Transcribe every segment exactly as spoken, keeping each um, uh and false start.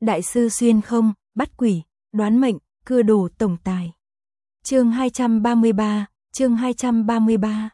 Đại sư xuyên không, bắt quỷ, đoán mệnh, cưa đồ tổng tài. Chương hai trăm ba mươi ba, chương hai trăm ba mươi ba.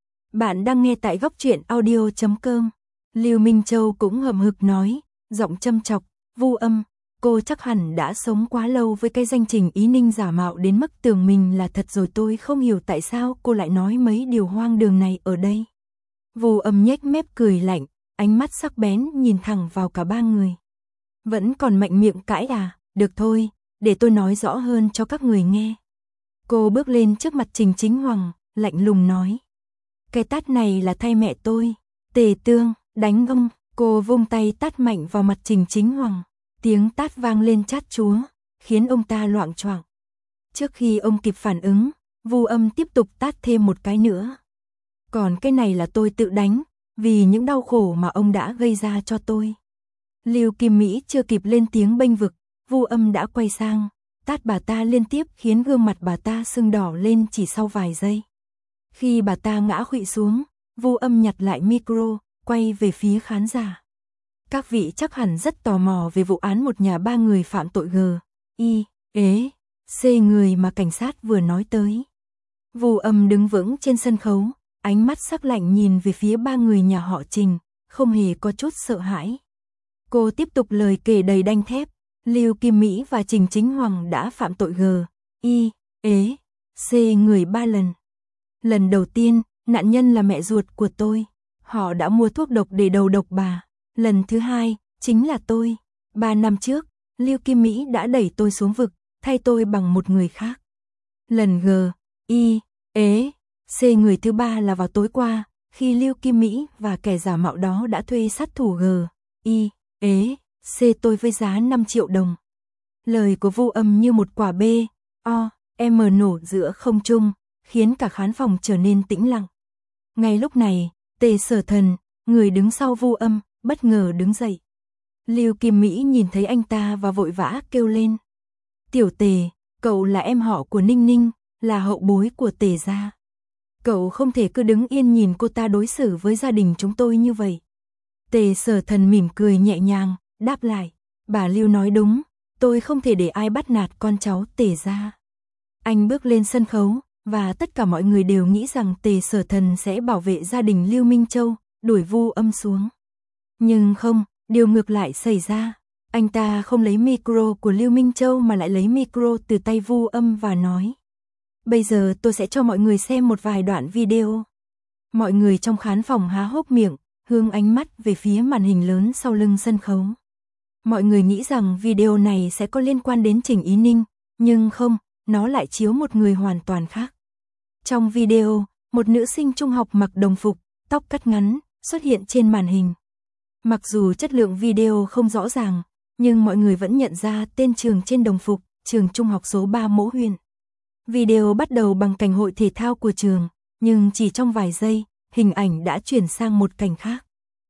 Bạn đang nghe tại góc truyện audio chấm com. Lưu Minh Châu cũng hậm hực nói, giọng châm chọc, Vu Âm, cô chắc hẳn đã sống quá lâu với cái danh Trình Ý Ninh giả mạo đến mức tưởng mình là thật rồi, tôi không hiểu tại sao cô lại nói mấy điều hoang đường này ở đây. Vu Âm nhếch mép cười lạnh, ánh mắt sắc bén nhìn thẳng vào cả ba người. Vẫn còn mạnh miệng cãi à, được thôi, để tôi nói rõ hơn cho các người nghe. Cô bước lên trước mặt Trình Chính Hoàng, lạnh lùng nói. Cái tát này là thay mẹ tôi, Tề Tương, đánh ông, cô vung tay tát mạnh vào mặt Trình Chính Hoàng. Tiếng tát vang lên chát chúa, khiến ông ta loạng choạng. Trước khi ông kịp phản ứng, Vu Âm tiếp tục tát thêm một cái nữa. Còn cái này là tôi tự đánh, vì những đau khổ mà ông đã gây ra cho tôi. Lưu Kim Mỹ chưa kịp lên tiếng bênh vực, Vu Âm đã quay sang, tát bà ta liên tiếp khiến gương mặt bà ta sưng đỏ lên chỉ sau vài giây. Khi bà ta ngã khuỵu xuống, Vu Âm nhặt lại micro, quay về phía khán giả. Các vị chắc hẳn rất tò mò về vụ án một nhà ba người phạm tội G, I, ế, C người mà cảnh sát vừa nói tới. Vu Âm đứng vững trên sân khấu, ánh mắt sắc lạnh nhìn về phía ba người nhà họ Trình, không hề có chút sợ hãi. Cô tiếp tục lời kể đầy đanh thép, Lưu Kim Mỹ và Trình Chính Hoàng đã phạm tội G, I, ế, C người ba lần. Lần đầu tiên, nạn nhân là mẹ ruột của tôi. Họ đã mua thuốc độc để đầu độc bà. Lần thứ hai, chính là tôi. Ba năm trước, Lưu Kim Mỹ đã đẩy tôi xuống vực, thay tôi bằng một người khác. Lần G, I, ế, C người thứ ba là vào tối qua, khi Lưu Kim Mỹ và kẻ giả mạo đó đã thuê sát thủ G, I, ế, C tôi với giá năm triệu đồng. Lời của Vu Âm như một quả B, O, M nổ giữa không trung, khiến cả khán phòng trở nên tĩnh lặng. Ngay lúc này, Tề Sở Thần, người đứng sau Vu Âm, bất ngờ đứng dậy. Lưu Kim Mỹ nhìn thấy anh ta và vội vã kêu lên. Tiểu Tề, cậu là em họ của Ninh Ninh, là hậu bối của Tề gia. Cậu không thể cứ đứng yên nhìn cô ta đối xử với gia đình chúng tôi như vậy. Tề Sở Thần mỉm cười nhẹ nhàng, đáp lại. Bà Lưu nói đúng, tôi không thể để ai bắt nạt con cháu Tề gia. Anh bước lên sân khấu, và tất cả mọi người đều nghĩ rằng Tề Sở Thần sẽ bảo vệ gia đình Lưu Minh Châu, đuổi Vu Âm xuống. Nhưng không, điều ngược lại xảy ra. Anh ta không lấy micro của Lưu Minh Châu mà lại lấy micro từ tay Vu Âm và nói. Bây giờ tôi sẽ cho mọi người xem một vài đoạn video. Mọi người trong khán phòng há hốc miệng, hướng ánh mắt về phía màn hình lớn sau lưng sân khấu. Mọi người nghĩ rằng video này sẽ có liên quan đến Trình Ý Ninh, nhưng không, nó lại chiếu một người hoàn toàn khác. Trong video, một nữ sinh trung học mặc đồng phục, tóc cắt ngắn, xuất hiện trên màn hình. Mặc dù chất lượng video không rõ ràng, nhưng mọi người vẫn nhận ra tên trường trên đồng phục, trường trung học số ba Mỗ Huyện. Video bắt đầu bằng cảnh hội thể thao của trường, nhưng chỉ trong vài giây, hình ảnh đã chuyển sang một cảnh khác.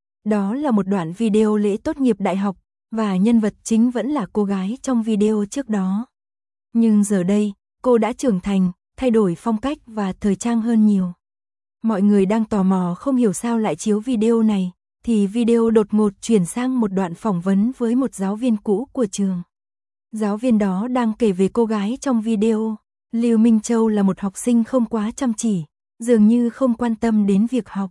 Đó là một đoạn video lễ tốt nghiệp đại học, và nhân vật chính vẫn là cô gái trong video trước đó. Nhưng giờ đây, cô đã trưởng thành, thay đổi phong cách và thời trang hơn nhiều. Mọi người đang tò mò không hiểu sao lại chiếu video này, thì video đột ngột chuyển sang một đoạn phỏng vấn với một giáo viên cũ của trường. Giáo viên đó đang kể về cô gái trong video. Lưu Minh Châu là một học sinh không quá chăm chỉ, dường như không quan tâm đến việc học.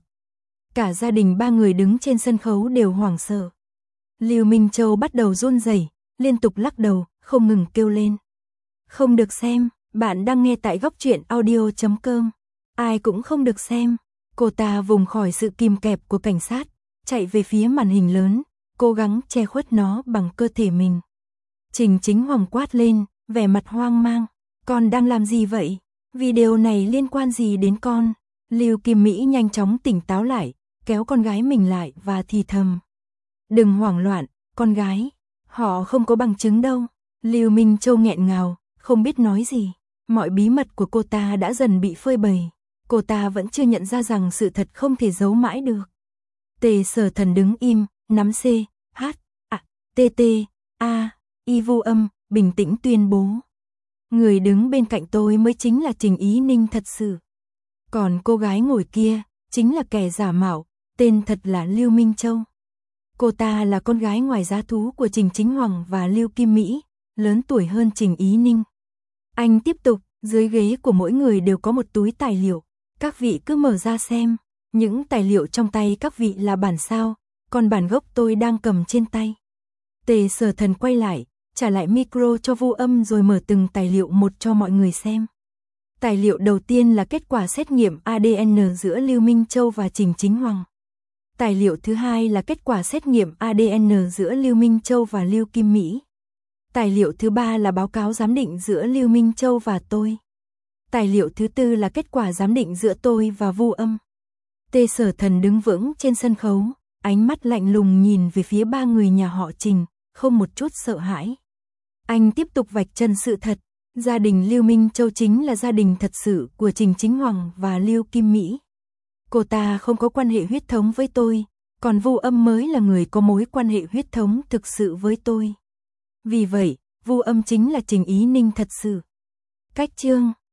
Cả gia đình ba người đứng trên sân khấu đều hoảng sợ. Lưu Minh Châu bắt đầu run rẩy, liên tục lắc đầu, không ngừng kêu lên. Không được xem, bạn đang nghe tại góc truyện audio chấm com. Ai cũng không được xem. Cô ta vùng khỏi sự kìm kẹp của cảnh sát, chạy về phía màn hình lớn, cố gắng che khuất nó bằng cơ thể mình. Trình Chính Hoàng quát lên, vẻ mặt hoang mang. Con đang làm gì vậy? Video này liên quan gì đến con? Lưu Kim Mỹ nhanh chóng tỉnh táo lại, kéo con gái mình lại và thì thầm. Đừng hoảng loạn, con gái. Họ không có bằng chứng đâu. Lưu Minh Châu nghẹn ngào, không biết nói gì. Mọi bí mật của cô ta đã dần bị phơi bày. Cô ta vẫn chưa nhận ra rằng sự thật không thể giấu mãi được. Tề Sở Thần đứng im, nắm C, H, A, T, T, A, I Vu Âm, bình tĩnh tuyên bố. Người đứng bên cạnh tôi mới chính là Trình Ý Ninh thật sự. Còn cô gái ngồi kia, chính là kẻ giả mạo, tên thật là Lưu Minh Châu. Cô ta là con gái ngoài giá thú của Trình Chính Hoàng và Lưu Kim Mỹ, lớn tuổi hơn Trình Ý Ninh. Anh tiếp tục, dưới ghế của mỗi người đều có một túi tài liệu, các vị cứ mở ra xem, những tài liệu trong tay các vị là bản sao, còn bản gốc tôi đang cầm trên tay. Tề Sở Thần quay lại, trả lại micro cho Vu Âm rồi mở từng tài liệu một cho mọi người xem. Tài liệu đầu tiên là kết quả xét nghiệm a đê en giữa Lưu Minh Châu và Trình Chính Hoàng. Tài liệu thứ hai là kết quả xét nghiệm a đê en giữa Lưu Minh Châu và Lưu Kim Mỹ. Tài liệu thứ ba là báo cáo giám định giữa Lưu Minh Châu và tôi. Tài liệu thứ tư là kết quả giám định giữa tôi và Vu Âm. Tề Sở Thần đứng vững trên sân khấu, ánh mắt lạnh lùng nhìn về phía ba người nhà họ Trình, không một chút sợ hãi. Anh tiếp tục vạch trần sự thật, gia đình Lưu Minh Châu chính là gia đình thật sự của Trình Chính Hoàng và Lưu Kim Mỹ. Cô ta không có quan hệ huyết thống với tôi, còn Vu Âm mới là người có mối quan hệ huyết thống thực sự với tôi. Vì vậy, Vu Âm chính là Trình Ý Ninh thật sự. Cách chương